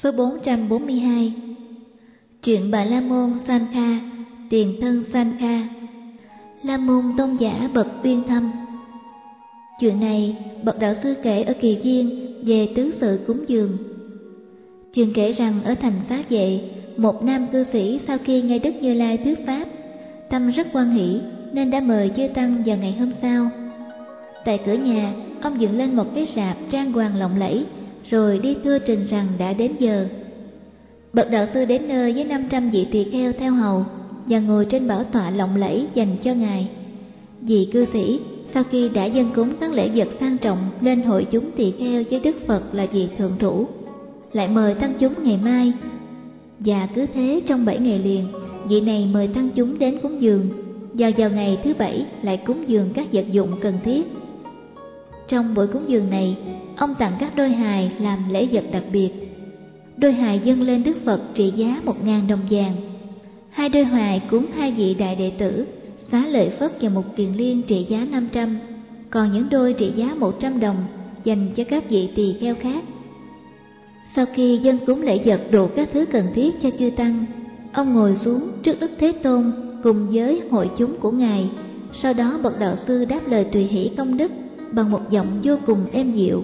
Số 442. Chuyện Bà La Môn Sankha, tiền thân Sankha. La Môn tôn giả bậc uyên thâm. Chuyện này bậc đạo sư kể ở Kỳ Viên về tứ sự cúng dường. Chuyện kể rằng ở thành Xá Vệ, một nam cư sĩ sau khi nghe Đức Như Lai thuyết pháp, tâm rất hoan hỷ nên đã mời chư tăng vào ngày hôm sau. Tại cửa nhà, ông dựng lên một cái rạp trang hoàng lộng lẫy, rồi đi thưa trình rằng đã đến giờ. Bậc đạo sư đến nơi với 500 vị tỳ kheo theo hầu và ngồi trên bảo tọa lộng lẫy dành cho ngài. Vị cư sĩ sau khi đã dâng cúng các lễ vật sang trọng lên hội chúng tỳ kheo với Đức Phật là vị thượng thủ, lại mời tăng chúng ngày mai. Và cứ thế trong 7 ngày liền, vị này mời tăng chúng đến cúng dường, và vào ngày thứ 7 lại cúng dường các vật dụng cần thiết. Trong buổi cúng dường này, ông tặng các đôi hài làm lễ vật đặc biệt. Đôi hài dâng lên Đức Phật trị giá 1.000 đồng vàng. 2 đôi hài cúng 2 vị đại đệ tử Xá Lợi Phất và Mục Kiền Liên trị giá 500, còn những đôi trị giá 100 đồng dành cho các vị tỳ kheo khác. Sau khi dâng cúng lễ vật đủ các thứ cần thiết cho chư tăng, ông ngồi xuống trước Đức Thế Tôn cùng với hội chúng của ngài. Sau đó bậc đạo sư đáp lời tùy hỷ công đức bằng một giọng vô cùng êm dịu.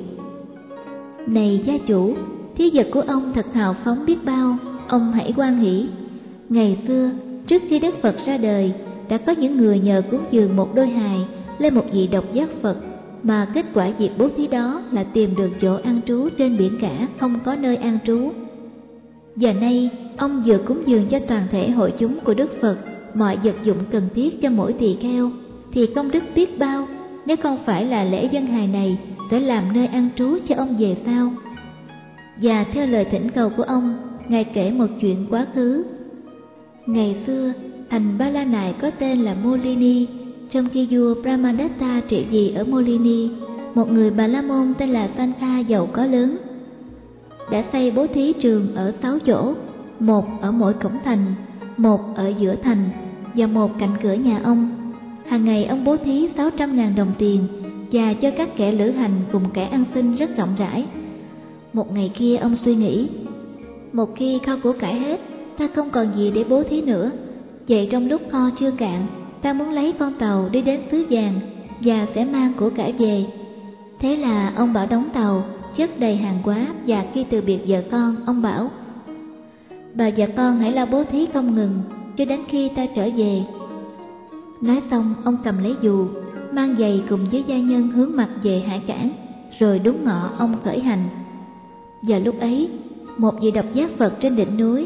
Này gia chủ, thí vật của ông thật hào phóng biết bao, ông hãy hoan hỷ. Ngày xưa, trước khi Đức Phật ra đời, đã có những người nhờ cúng dường một đôi hài lên một vị độc giác Phật, mà kết quả việc bố thí đó là tìm được chỗ an trú trên biển cả không có nơi an trú. Giờ nay, ông vừa cúng dường cho toàn thể hội chúng của Đức Phật mọi vật dụng cần thiết cho mỗi tỳ kheo, thì công đức biết bao nếu không phải là lễ dân hài này sẽ làm nơi an trú cho ông về sau. Và theo lời thỉnh cầu của ông, ngài kể một chuyện quá khứ. Ngày xưa, thành Ba La Nại có tên là Molini, trong khi vua Brahmadatta trị vì ở Molini, một người Bà La Môn tên là Sankha giàu có lớn, đã xây bố thí trường ở 6 chỗ, một ở mỗi cổng thành, một ở giữa thành và một cạnh cửa nhà ông. Hàng ngày ông bố thí 600.000 đồng tiền và cho các kẻ lữ hành cùng kẻ ăn xin rất rộng rãi. Một ngày kia ông suy nghĩ, một khi kho của cải hết, ta không còn gì để bố thí nữa. Vậy trong lúc kho chưa cạn, ta muốn lấy con tàu đi đến xứ vàng và sẽ mang của cải về. Thế là ông bảo đóng tàu, chất đầy hàng hóa, và khi từ biệt vợ con, ông bảo: bà và con hãy lo bố thí không ngừng cho đến khi ta trở về. Nói xong, ông cầm lấy dù, mang giày cùng với gia nhân hướng mặt về hải cảng, rồi đúng ngọ ông khởi hành. Và lúc ấy, một vị độc giác Phật trên đỉnh núi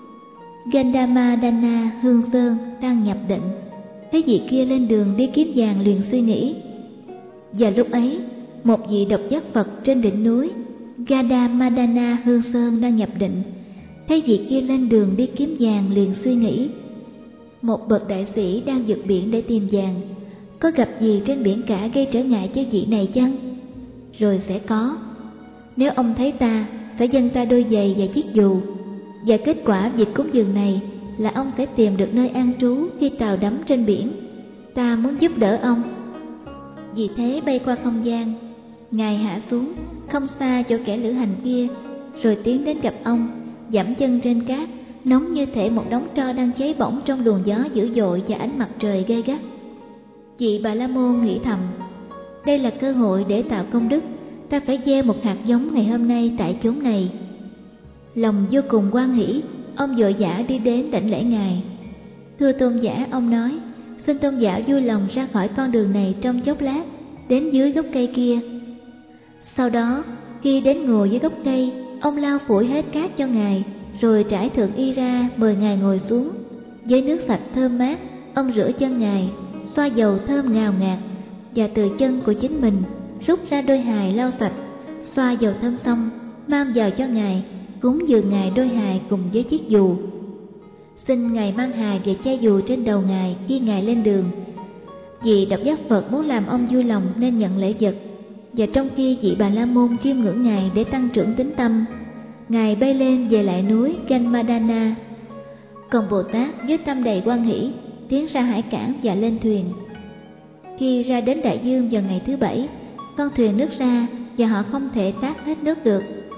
Gandhamadana Hương Sơn đang nhập định, thấy vị kia lên đường đi kiếm vàng liền suy nghĩ. Và lúc ấy, một vị độc giác Phật trên đỉnh núi Gandhamadana Hương Sơn đang nhập định, thấy vị kia lên đường đi kiếm vàng liền suy nghĩ. Một bậc đại sĩ đang vượt biển để tìm vàng, có gặp gì trên biển cả gây trở ngại cho vị này chăng? Rồi sẽ có. Nếu ông thấy ta, sẽ dâng ta đôi giày và chiếc dù, và kết quả việc cúng dường này là ông sẽ tìm được nơi an trú khi tàu đắm trên biển. Ta muốn giúp đỡ ông. Vì thế bay qua không gian, ngài hạ xuống không xa chỗ kẻ lữ hành kia, rồi tiến đến gặp ông, giẫm chân trên cát, nóng như thể một đống tro đang cháy bỏng trong luồng gió dữ dội và ánh mặt trời gay gắt. Vị Bà La Môn nghĩ thầm, đây là cơ hội để tạo công đức, ta phải gieo một hạt giống ngày hôm nay tại chốn này. Lòng vô cùng hoan hỷ, ông vội vã đi đến đảnh lễ ngài. Thưa tôn giả, ông nói, xin tôn giả vui lòng ra khỏi con đường này trong chốc lát, đến dưới gốc cây kia. Sau đó, khi đến ngồi dưới gốc cây, ông lau phủi hết cát cho ngài, rồi trải thượng y ra mời ngài ngồi xuống. Với nước sạch thơm mát, ông rửa chân ngài, xoa dầu thơm ngào ngạt, và từ chân của chính mình rút ra đôi hài lau sạch, xoa dầu thơm xong, mang vào cho ngài, cúng dường ngài đôi hài cùng với chiếc dù. Xin ngài mang hài và che dù trên đầu ngài khi ngài lên đường. Vì độc giác Phật muốn làm ông vui lòng nên nhận lễ vật, và trong khi vị Bà La Môn chiêm ngưỡng ngài để tăng trưởng tín tâm, ngài bay lên về lại núi Ganmadana. Còn Bồ Tát với tâm đầy hoan hỷ tiến ra hải cảng và lên thuyền. Khi ra đến đại dương vào ngày thứ 7, con thuyền nứt ra và họ không thể tát hết nước được.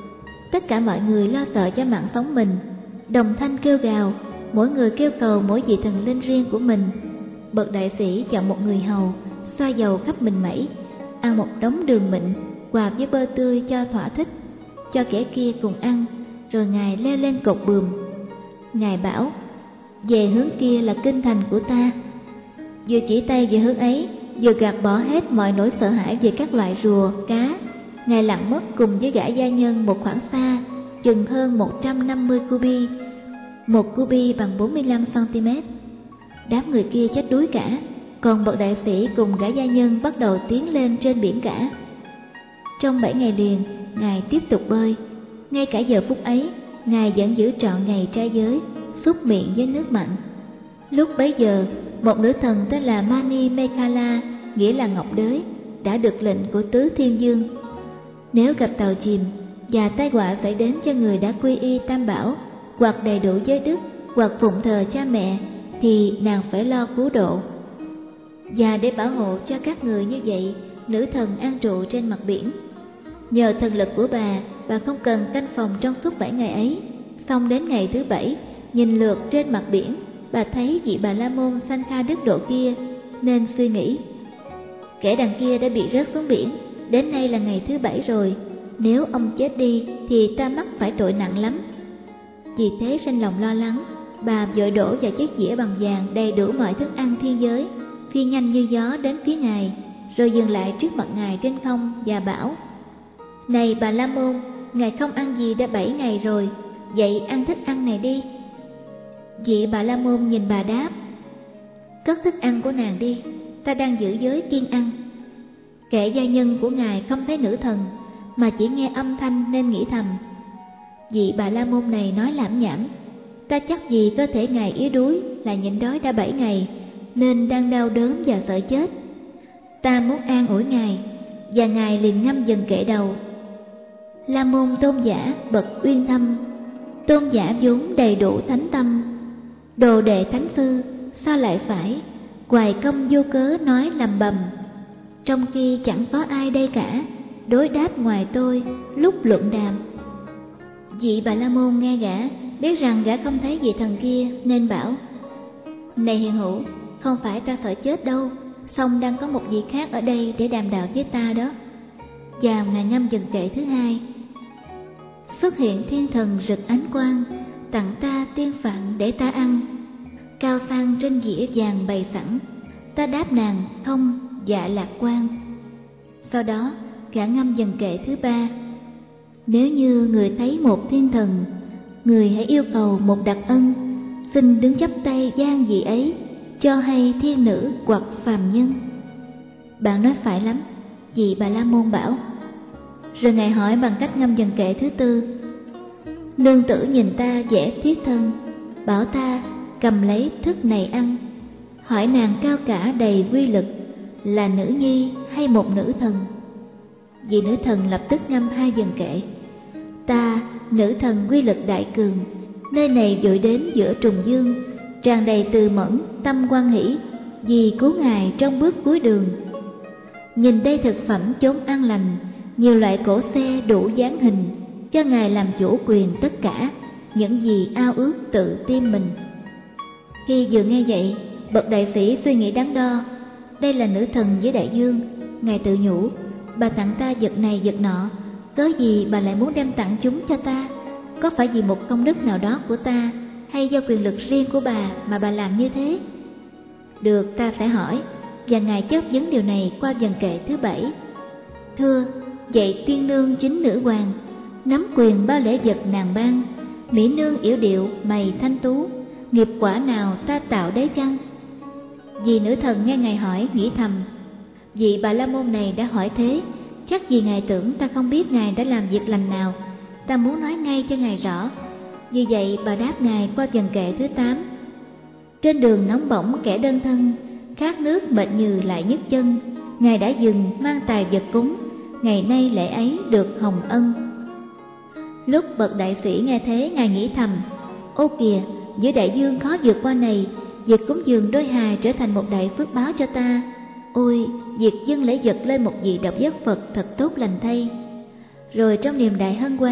Tất cả mọi người lo sợ cho mạng sống mình, đồng thanh kêu gào, mỗi người kêu cầu mỗi vị thần linh riêng của mình. Bậc đại sĩ chọn một người hầu, xoa dầu khắp mình mẩy, ăn một đống đường mịn, quạp với bơ tươi cho thỏa thích, cho kẻ kia cùng ăn, rồi Ngài leo lên cột buồm. Ngài bảo, về hướng kia là kinh thành của ta. Vừa chỉ tay về hướng ấy, vừa gạt bỏ hết mọi nỗi sợ hãi về các loại rùa, cá. Ngài lặn mất cùng với gã gia nhân một khoảng xa, chừng hơn 150 cubi, một cubi bằng 45 cm. Đám người kia chết đuối cả, còn bậc đại sĩ cùng gã gia nhân bắt đầu tiến lên trên biển cả. Trong 7 ngày liền, Ngài tiếp tục bơi. Ngay cả giờ phút ấy, Ngài vẫn giữ trọn ngày trai giới, súc miệng với nước mặn. Lúc bấy giờ, một nữ thần tên là Mani Mekhala, nghĩa là ngọc đới, đã được lệnh của Tứ Thiên Dương. Nếu gặp tàu chìm và tai họa xảy đến cho người đã quy y Tam Bảo, hoặc đầy đủ giới đức, hoặc phụng thờ cha mẹ, thì nàng phải lo cứu độ. Và để bảo hộ cho các người như vậy, nữ thần an trụ trên mặt biển. Nhờ thần lực của bà không cần canh phòng trong suốt 7 ngày ấy. Xong đến ngày thứ 7, nhìn lượt trên mặt biển, bà thấy vị Bà La Môn Sankha đức độ kia, nên suy nghĩ, kẻ đằng kia đã bị rớt xuống biển, đến nay là ngày thứ 7 rồi, nếu ông chết đi thì ta mắc phải tội nặng lắm. Vì thế sinh lòng lo lắng, bà vội đổ vào chiếc dĩa bằng vàng đầy đủ mọi thức ăn thiên giới, phi nhanh như gió đến phía Ngài, rồi dừng lại trước mặt Ngài trên không và bảo, này Bà La Môn, Ngài không ăn gì đã 7 ngày rồi, vậy ăn thức ăn này đi. Vị Bà La Môn nhìn bà đáp, cất thức ăn của nàng đi, ta đang giữ giới kiêng ăn. Kẻ gia nhân của Ngài không thấy nữ thần, mà chỉ nghe âm thanh nên nghĩ thầm, vị Bà La Môn này nói lảm nhảm, ta chắc gì cơ thể Ngài yếu đuối là nhịn đói đã 7 ngày, nên đang đau đớn và sợ chết. Ta muốn an ủi Ngài, và Ngài liền ngâm dần kệ đầu. La Môn Tôn giả bậc uyên thâm, tôn giả vốn đầy đủ thánh tâm, đồ đệ thánh sư sao lại phải hoài công vô cớ nói lầm bầm, trong khi chẳng có ai đây cả đối đáp ngoài tôi lúc luận đàm. Vị Bà La Môn nghe gã, biết rằng gã không thấy vị thần kia, nên bảo, này hiền hữu, không phải ta sợ chết đâu, song đang có một vị khác ở đây để đàm đạo với ta đó. Và Ngài ngâm dần kệ thứ 2. Xuất hiện thiên thần rực ánh quang, tặng ta tiên phạn để ta ăn, cao sang trên dĩa vàng bày sẵn, ta đáp nàng không dạ lạc quan. Sau đó gã ngâm dần kệ thứ 3. Nếu như người thấy một thiên thần, người hãy yêu cầu một đặc ân, xin đứng chắp tay gian vị ấy, cho hay thiên nữ hoặc phàm nhân. Bạn nói phải lắm, vị Bà La Môn bảo. Rồi Ngài hỏi bằng cách ngâm dần kệ thứ 4. Nương tử nhìn ta vẽ thiết thân, bảo ta cầm lấy thức này ăn, hỏi nàng cao cả đầy quy lực, là nữ nhi hay một nữ thần? Vị nữ thần lập tức ngâm 2 dần kệ. Ta, nữ thần quy lực đại cường, nơi này vội đến giữa trùng dương, tràn đầy từ mẫn tâm hoan hỷ, vì cứu Ngài trong bước cuối đường. Nhìn đây thực phẩm chốn an lành, nhiều loại cỗ xe đủ dáng hình, cho Ngài làm chủ quyền tất cả những gì ao ước tự tim mình. Khi vừa nghe vậy, bậc đại sĩ suy nghĩ đắn đo, đây là nữ thần với đại dương. Ngài tự nhủ, bà tặng ta vật này vật nọ, cớ gì bà lại muốn đem tặng chúng cho ta? Có phải vì một công đức nào đó của ta, hay do quyền lực riêng của bà mà bà làm như thế? Được, ta sẽ hỏi. Và Ngài chớp vấn điều này qua dần kệ thứ 7. Thưa, vậy tiên nương chính nữ hoàng, nắm quyền bao lễ vật nàng ban, mỹ nương yểu điệu mày thanh tú, nghiệp quả nào ta tạo đấy chăng? Vì nữ thần nghe Ngài hỏi nghĩ thầm, vị Bà La Môn này đã hỏi thế, chắc vì Ngài tưởng ta không biết Ngài đã làm việc lành nào, ta muốn nói ngay cho Ngài rõ. Vì vậy bà đáp Ngài qua dần kệ thứ 8. Trên đường nóng bỏng kẻ đơn thân, khát nước mệt nhừ lại nhức chân, Ngài đã dừng mang tài vật cúng, ngày nay lễ ấy được hồng ân. Lúc bậc đại sĩ nghe thế, Ngài nghĩ thầm, ô kìa, giữa đại dương khó vượt qua này, việc cúng dường đôi hài trở thành một đại phước báo cho ta. Ôi, việc dâng lễ vật lên một vị độc giác Phật thật tốt lành thay. Rồi trong niềm đại hân hoan,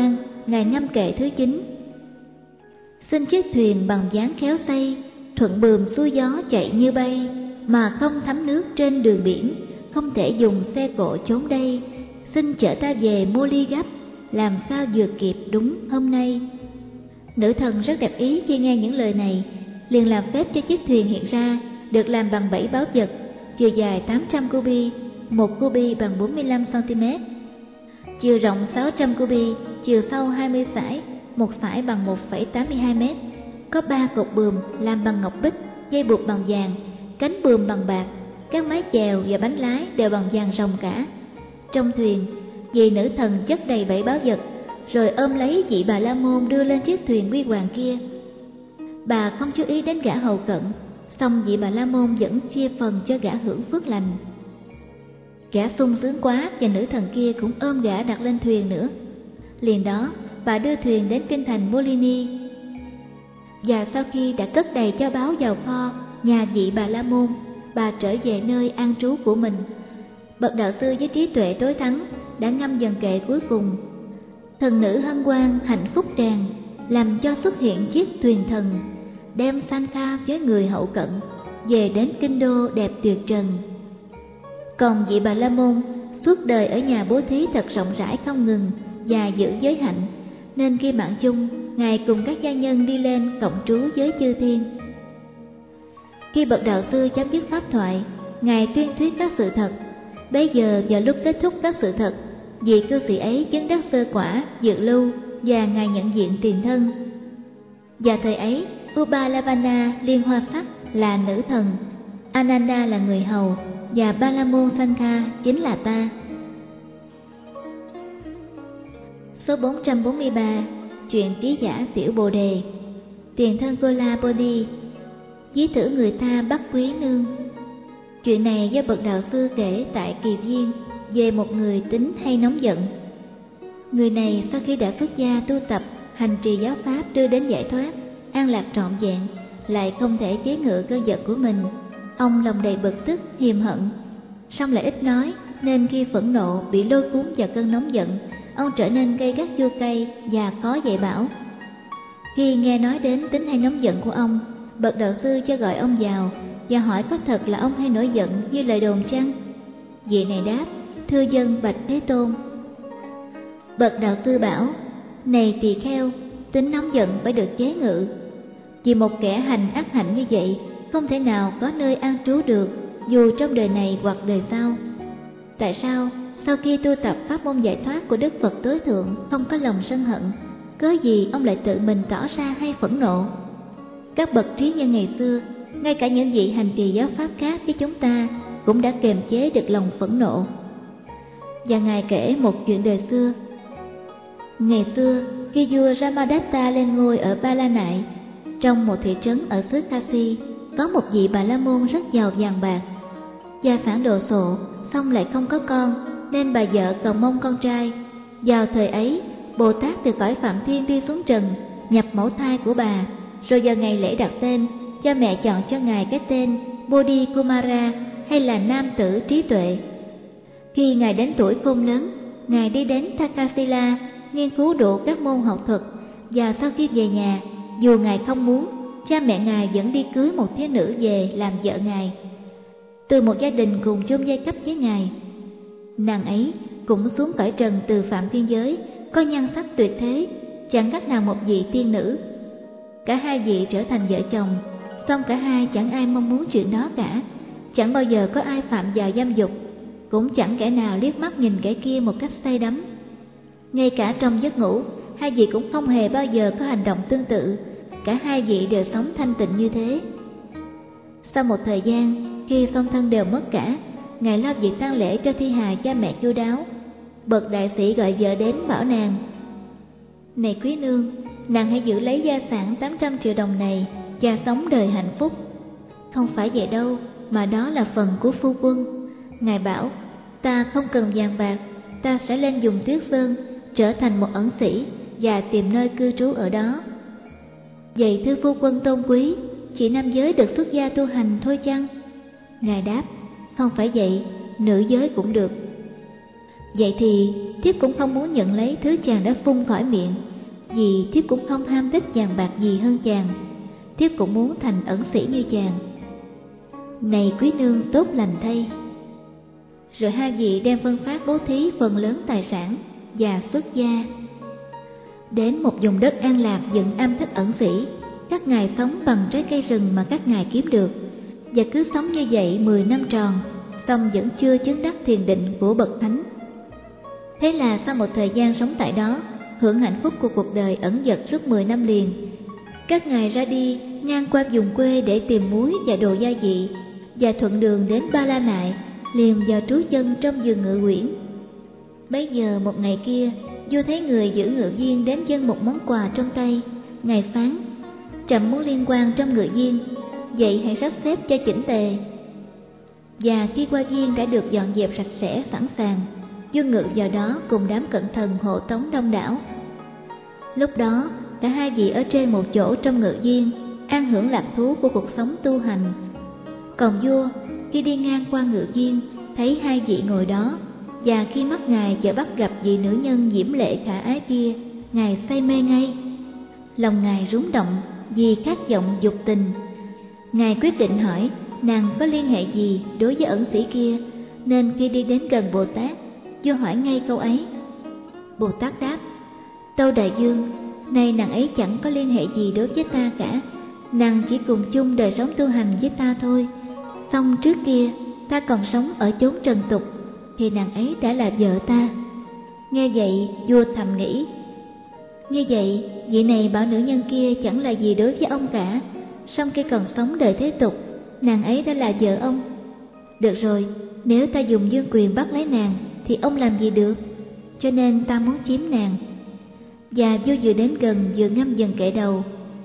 ngài ngâm kệ thứ 9. Xin chiếc thuyền bằng dáng khéo xây, thuận buồm xuôi gió chạy như bay, mà không thấm nước trên đường biển, không thể dùng xe cộ chốn đây. Xin chở ta về Moli gấp, làm sao vừa kịp đúng hôm nay. Nữ thần rất đẹp ý khi nghe những lời này, liền làm phép cho chiếc thuyền hiện ra, được làm bằng 7 báu vật, chiều dài 800 cubi, một cubi bằng 45 cm, chiều rộng 600 cubi, chiều sâu 20 sải, một sải bằng 1,82 m. Có 3 cột buồm làm bằng ngọc bích, dây buộc bằng vàng, cánh buồm bằng bạc, các mái chèo và bánh lái đều bằng vàng ròng cả. Trong thuyền, vị nữ thần chất đầy 7 báu vật, rồi ôm lấy vị Bà La Môn đưa lên chiếc thuyền huy hoàng kia. Bà không chú ý đến gã hầu cận, song vị Bà La Môn vẫn chia phần cho gã hưởng phước lành. Gã sung sướng quá và nữ thần kia cũng ôm gã đặt lên thuyền nữa. Liền đó, bà đưa thuyền đến kinh thành Molini. Và sau khi đã cất đầy cho báu vào kho nhà vị Bà La Môn, bà trở về nơi an trú của mình. Bậc đạo sư với trí tuệ tối thắng đã ngâm dần kệ cuối cùng. Thần nữ hân hoan hạnh phúc tràn, làm cho xuất hiện chiếc thuyền thần, đem Sankha với người hậu cận về đến kinh đô đẹp tuyệt trần. Còn vị Bà La Môn suốt đời ở nhà bố thí thật rộng rãi không ngừng và giữ giới hạnh, nên khi mạng chung, ngài cùng các gia nhân đi lên cộng trú với chư thiên. Khi bậc đạo sư chấm dứt pháp thoại, ngài tuyên thuyết các sự thật. Bấy giờ vào lúc kết thúc các sự thật, vị cư sĩ ấy chứng đắc sơ quả, dự lưu và ngài nhận diện tiền thân. Và thời ấy, Upalavana liên hoa sắc là nữ thần, Ananda là người hầu và Ba La Môn Sankha chính là ta. Số 443. Chuyện trí giả tiểu Bồ Đề. Tiền thân Kola Bodhi ví thử người ta bắt quý nương. Chuyện này do bậc đạo sư kể tại Kỳ Viên về một người tính hay nóng giận. Người này sau khi đã xuất gia tu tập, hành trì giáo pháp đưa đến giải thoát, an lạc trọn vẹn, lại không thể chế ngự cơn giận của mình. Ông lòng đầy bực tức, hiềm hận, song lại ít nói, nên khi phẫn nộ bị lôi cuốn vào cơn nóng giận, ông trở nên gay gắt chua cay và có dạy bảo. Khi nghe nói đến tính hay nóng giận của ông, bậc đạo sư cho gọi ông vào và hỏi có thật là ông hay nổi giận như lời đồn chăng? Vị này đáp: thưa dân bạch Thế Tôn. Bậc đạo sư bảo: này tỳ kheo, tính nóng giận phải được chế ngự. Vì một kẻ hành ác hạnh như vậy không thể nào có nơi an trú được, dù trong đời này hoặc đời sau. Tại sao sau khi tu tập pháp môn giải thoát của Đức Phật tối thượng không có lòng sân hận, cớ gì ông lại tự mình tỏ ra hay phẫn nộ? Các bậc trí nhân ngày xưa, ngay cả những vị hành trì giáo pháp khác với chúng ta, cũng đã kiềm chế được lòng phẫn nộ. Và ngài kể một chuyện đời xưa. Ngày xưa, khi vua Ramadatta lên ngôi ở Ba La Nại, trong một thị trấn ở xứ Kashi, có một vị Bà La Môn rất giàu vàng bạc. Gia sản đồ sộ, song lại không có con, nên bà vợ cầu mong con trai. Vào thời ấy, Bồ Tát từ cõi Phạm Thiên đi xuống trần, nhập mẫu thai của bà, rồi vào ngày lễ đặt tên, cha mẹ chọn cho ngài cái tên Bodhi Kumara, hay là nam tử trí tuệ. Khi ngài đến tuổi khôn lớn, ngài đi đến Takasila nghiên cứu đủ các môn học thuật, và sau khi về nhà, dù ngài không muốn, cha mẹ ngài vẫn đi cưới một thiếu nữ về làm vợ ngài, từ một gia đình cùng chung giai cấp với ngài. Nàng ấy cũng xuống cõi trần từ Phạm Thiên giới, có nhan sắc tuyệt thế, chẳng khác nào một vị tiên nữ. Cả hai vị trở thành vợ chồng, song cả hai chẳng ai mong muốn chuyện đó cả. Chẳng bao giờ có ai phạm vào dâm dục, cũng chẳng kẻ nào liếc mắt nhìn kẻ kia một cách say đắm. Ngay cả trong giấc ngủ, hai vị cũng không hề bao giờ có hành động tương tự. Cả hai vị đều sống thanh tịnh như thế. Sau một thời gian, khi song thân đều mất cả, ngài lo việc tang lễ cho thi hài cha mẹ chu đáo. Bậc đại sĩ gọi vợ đến bảo nàng: này quý nương, nàng hãy giữ lấy gia sản 800 triệu đồng này và sống đời hạnh phúc. Không phải vậy đâu, mà đó là phần của phu quân. Ngài bảo: ta không cần vàng bạc, ta sẽ lên vùng Tuyết Sơn, trở thành một ẩn sĩ và tìm nơi cư trú ở đó. Vậy thưa phu quân tôn quý, chỉ nam giới được xuất gia tu hành thôi chăng? Ngài đáp: không phải vậy, nữ giới cũng được. Vậy thì thiếp cũng không muốn nhận lấy thứ chàng đã phun khỏi miệng, vì thiếp cũng không ham thích vàng bạc gì hơn chàng. Thiếp cũng muốn thành ẩn sĩ như chàng. Này quý nương tốt lành thay. Rồi hai vị đem phân phát bố thí phần lớn tài sản và xuất gia. Đến một vùng đất an lạc dựng am thích ẩn sĩ. Các ngài sống bằng trái cây rừng mà các ngài kiếm được, và cứ sống như vậy 10 năm tròn, xong vẫn chưa chứng đắc thiền định của bậc thánh. Thế là sau một thời gian sống tại đó, hưởng hạnh phúc của cuộc đời ẩn dật suốt 10 năm liền, các ngài ra đi ngang qua vùng quê để tìm muối và đồ gia vị, và thuận đường đến Ba La Nại, liền vào trú chân trong vườn ngự uyển. Bấy giờ một ngày kia, vua thấy người giữ ngự viên đến dâng một món quà trong tay. Ngài phán: trẫm muốn liên quan trong ngự viên, vậy hãy sắp xếp cho chỉnh tề. Và khi qua viên đã được dọn dẹp sạch sẽ sẵn sàng, vua ngự vào đó cùng đám cận thần hộ tống đông đảo. Lúc đó cả hai vị ở trên một chỗ trong ngự viên, an hưởng lạc thú của cuộc sống tu hành. Còn vua khi đi ngang qua ngự viên, thấy hai vị ngồi đó, và khi mắt ngài chợt bắt gặp vị nữ nhân diễm lệ khả ái kia, ngài say mê ngay. Lòng ngài rúng động vì khát vọng dục tình. Ngài quyết định hỏi nàng có liên hệ gì đối với ẩn sĩ kia, nên khi đi đến gần Bồ Tát, vua hỏi ngay câu ấy. Bồ Tát đáp: tâu đại vương, nay nàng ấy chẳng có liên hệ gì đối với ta cả. Nàng chỉ cùng chung đời sống tu hành với ta thôi. Song trước kia ta còn sống ở chốn trần tục, thì nàng ấy đã là vợ ta. Nghe vậy vua thầm nghĩ: như vậy vị này bảo nữ nhân kia chẳng là gì đối với ông cả. Song khi còn sống đời thế tục, nàng ấy đã là vợ ông. Được rồi, nếu ta dùng vương quyền bắt lấy nàng thì ông làm gì được, cho nên ta muốn chiếm nàng. Và vua vừa đến gần vừa ngâm dần kệ đầu: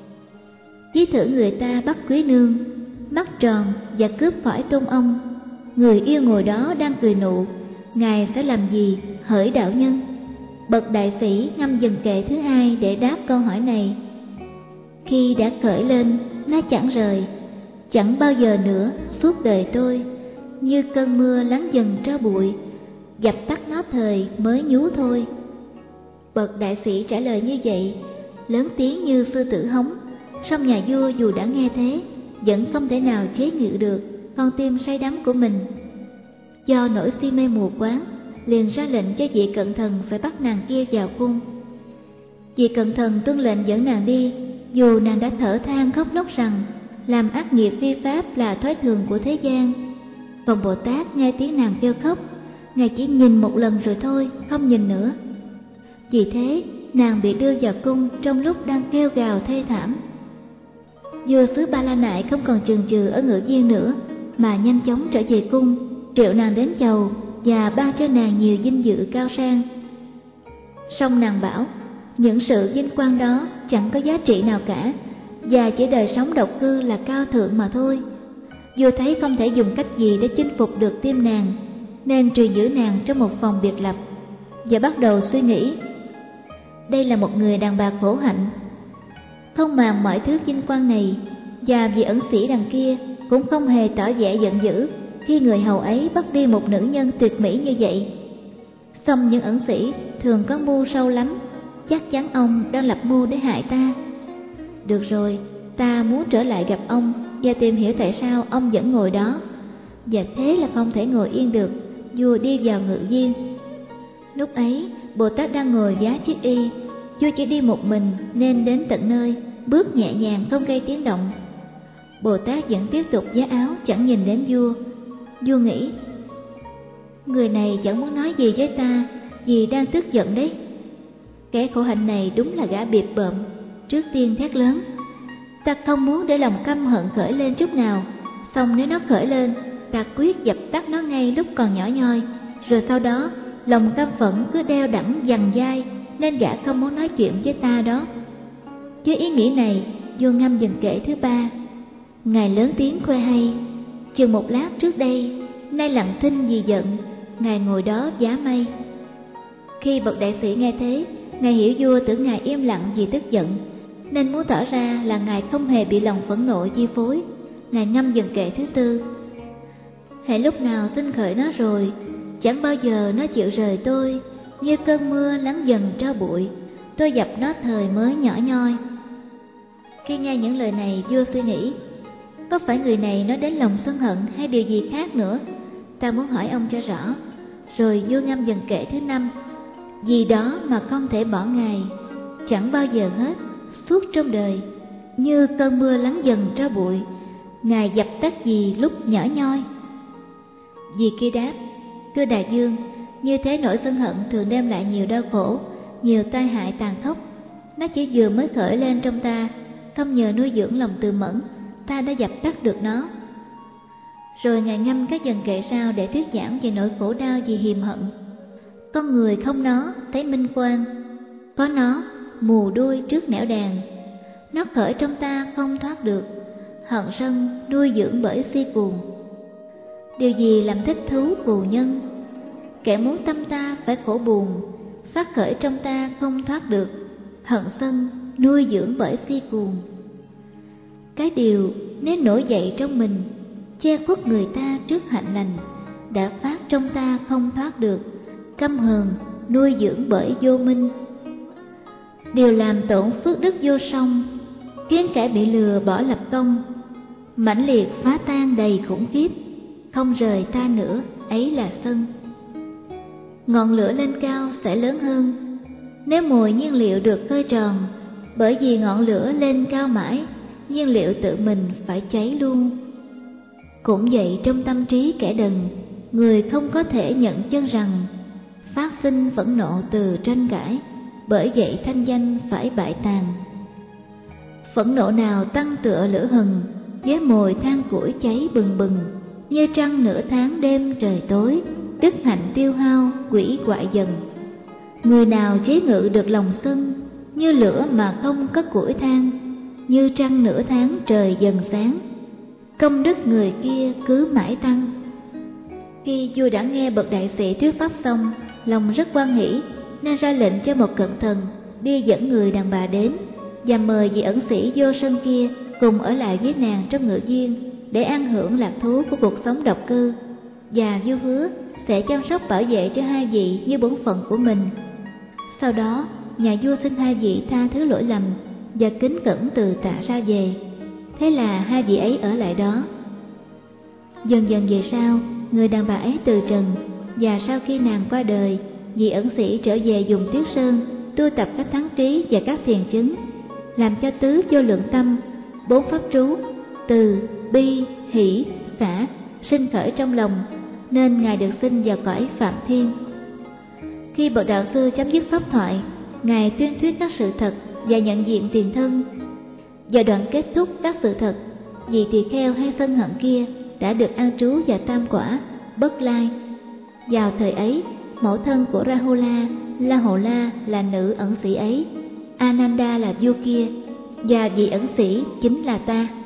ví thử người ta bắt quý nương, mắt tròn và cướp khỏi tôn ông. Người yêu ngồi đó đang cười nụ, ngài sẽ làm gì hỡi đạo nhân? Bậc đại sĩ ngâm dần kệ thứ hai để đáp câu hỏi này. Khi đã khởi lên, nó chẳng rời, chẳng bao giờ nữa suốt đời tôi, như cơn mưa lắng dần tro bụi, dập tắt nó thời mới nhú thôi. Bậc đại sĩ trả lời như vậy, lớn tiếng như sư tử hống. Song nhà vua dù đã nghe thế, vẫn không thể nào chế ngự được con tim say đắm của mình. Do nỗi si mê mù quáng, liền ra lệnh cho vị cận thần phải bắt nàng kia vào cung. Vị cận thần tuân lệnh dẫn nàng đi, dù nàng đã thở than khóc lóc rằng làm ác nghiệp vi pháp là thói thường của thế gian. Còn Bồ Tát nghe tiếng nàng kêu khóc, ngài chỉ nhìn một lần rồi thôi, không nhìn nữa. Vì thế nàng bị đưa vào cung trong lúc đang kêu gào thê thảm. Vua xứ Ba La Nại không còn chần chừ ở ngự viên nữa, mà nhanh chóng trở về cung, triệu nàng đến chầu và ban cho nàng nhiều vinh dự cao sang. Song nàng bảo những sự vinh quang đó chẳng có giá trị nào cả, và chỉ đời sống độc cư là cao thượng mà thôi. Vua thấy không thể dùng cách gì để chinh phục được tim nàng, nên truyền giữ nàng trong một phòng biệt lập, và bắt đầu suy nghĩ. Đây là một người đàn bà khổ hạnh, không màng mọi thứ vinh quang này, và vị ẩn sĩ đằng kia cũng không hề tỏ vẻ giận dữ khi người hầu ấy bắt đi một nữ nhân tuyệt mỹ như vậy. Song những ẩn sĩ thường có mưu sâu lắm, chắc chắn ông đang lập mưu để hại ta. Được rồi, ta muốn trở lại gặp ông và tìm hiểu tại sao ông vẫn ngồi đó. Và thế là không thể ngồi yên được, vua đi vào ngự viên. Lúc ấy Bồ Tát đang ngồi vá chiếc y. Vua chỉ đi một mình nên đến tận nơi, bước nhẹ nhàng không gây tiếng động. Bồ Tát vẫn tiếp tục vá áo, chẳng nhìn đến vua. Vua nghĩ, người này chẳng muốn nói gì với ta vì đang tức giận đấy. Kẻ khổ hạnh này đúng là gã bịp bợm. Trước tiên thét lớn: ta không muốn để lòng căm hận khởi lên chút nào. Xong nếu nó khởi lên, ta quyết dập tắt nó ngay lúc còn nhỏ nhoi. Rồi sau đó lòng căm phẫn cứ đeo đẳng dằn dai, nên gã không muốn nói chuyện với ta đó. Với ý nghĩ này, vua ngâm dần kệ thứ ba. Ngài lớn tiếng khoe hay: chừng một lát trước đây, nay lặng thinh vì giận, ngài ngồi đó vá mây. Khi bậc đại sĩ nghe thế, ngài hiểu vua tưởng ngài im lặng vì tức giận, nên muốn tỏ ra là ngài không hề bị lòng phẫn nộ chi phối. Ngài ngâm dần kệ thứ tư. Hễ lúc nào sinh khởi nó rồi, chẳng bao giờ nó chịu rời tôi, như cơn mưa lắng dần tro bụi, tôi dập nó thời mới nhỏ nhoi. Khi nghe những lời này, vua suy nghĩ, có phải người này nói đến lòng sân hận hay điều gì khác nữa? Ta muốn hỏi ông cho rõ. Rồi vua ngâm dần kệ thứ 5. Vì đó mà không thể bỏ Ngài, chẳng bao giờ hết, suốt trong đời, như cơn mưa lắng dần tro bụi, Ngài dập tắt gì lúc nhỏ nhoi. Vì kia đáp, thưa đại vương, như thế nỗi sân hận thường đem lại nhiều đau khổ, nhiều tai hại tàn khốc. Nó chỉ vừa mới khởi lên trong ta, không nhờ nuôi dưỡng lòng từ mẫn, ta đã dập tắt được nó. Rồi Ngài ngâm các dần kệ sau để thuyết giảng về nỗi khổ đau vì hiềm hận. Con người không nó thấy minh quang, có nó mù đuôi trước nẻo đàn. Nó khởi trong ta không thoát được, hận sân nuôi dưỡng bởi si cuồng. Điều gì làm thích thú cù nhân? Kẻ muốn tâm ta phải khổ buồn, phát khởi trong ta không thoát được, hận sân nuôi dưỡng bởi si cuồng. Cái điều nếu nổi dậy trong mình, che khuất người ta trước hạnh lành, đã phát trong ta không thoát được, căm hờn nuôi dưỡng bởi vô minh. Điều làm tổn phước đức vô song, khiến kẻ bị lừa bỏ lập công, mãnh liệt phá tan đầy khủng khiếp, không rời ta nữa, ấy là sân. Ngọn lửa lên cao sẽ lớn hơn, nếu mồi nhiên liệu được khơi tròn, bởi vì ngọn lửa lên cao mãi, nhiên liệu tự mình phải cháy luôn. Cũng vậy trong tâm trí kẻ đần, người không có thể nhận chân rằng, phát sinh phẫn nộ từ tranh cãi, bởi vậy thanh danh phải bại tàn. Phẫn nộ nào tăng tựa lửa hừng, với mồi than củi cháy bừng bừng, như trăng nửa tháng đêm trời tối, đức hạnh tiêu hao quỷ quại dần. Người nào chế ngự được lòng sân, như lửa mà không có củi than, như trăng nửa tháng trời dần sáng, công đức người kia cứ mãi tăng. Khi vua đã nghe bậc đại sĩ thuyết pháp xong, lòng rất hoan hỷ, nên ra lệnh cho một cận thần đi dẫn người đàn bà đến, và mời vị ẩn sĩ vô sân kia cùng ở lại với nàng trong ngự viên để ăn hưởng lạc thú của cuộc sống độc cư. Và vua hứa sẽ chăm sóc bảo vệ cho hai vị như bổn phận của mình. Sau đó, nhà vua xin hai vị tha thứ lỗi lầm và kính cẩn từ tạ ra về. Thế là hai vị ấy ở lại đó. Dần dần về sau, người đàn bà ấy từ trần, và sau khi nàng qua đời, vị ẩn sĩ trở về dùng Tiết Sơn tu tập các thắng trí và các thiền chứng, làm cho tứ vô lượng tâm, 4 pháp trú từ, bi, hỷ, xả sinh khởi trong lòng, nên Ngài được sinh vào cõi Phạm Thiên. Khi bậc đạo sư chấm dứt pháp thoại, Ngài tuyên thuyết các sự thật và nhận diện tiền thân. Và đoạn kết thúc các sự thật, vị tỳ kheo hay sân hận kia đã được an trú vào tam quả Bất Lai. Vào thời ấy, mẫu thân của Rahula, La Hầu La là nữ ẩn sĩ ấy, Ananda là vua kia, và vị ẩn sĩ chính là ta.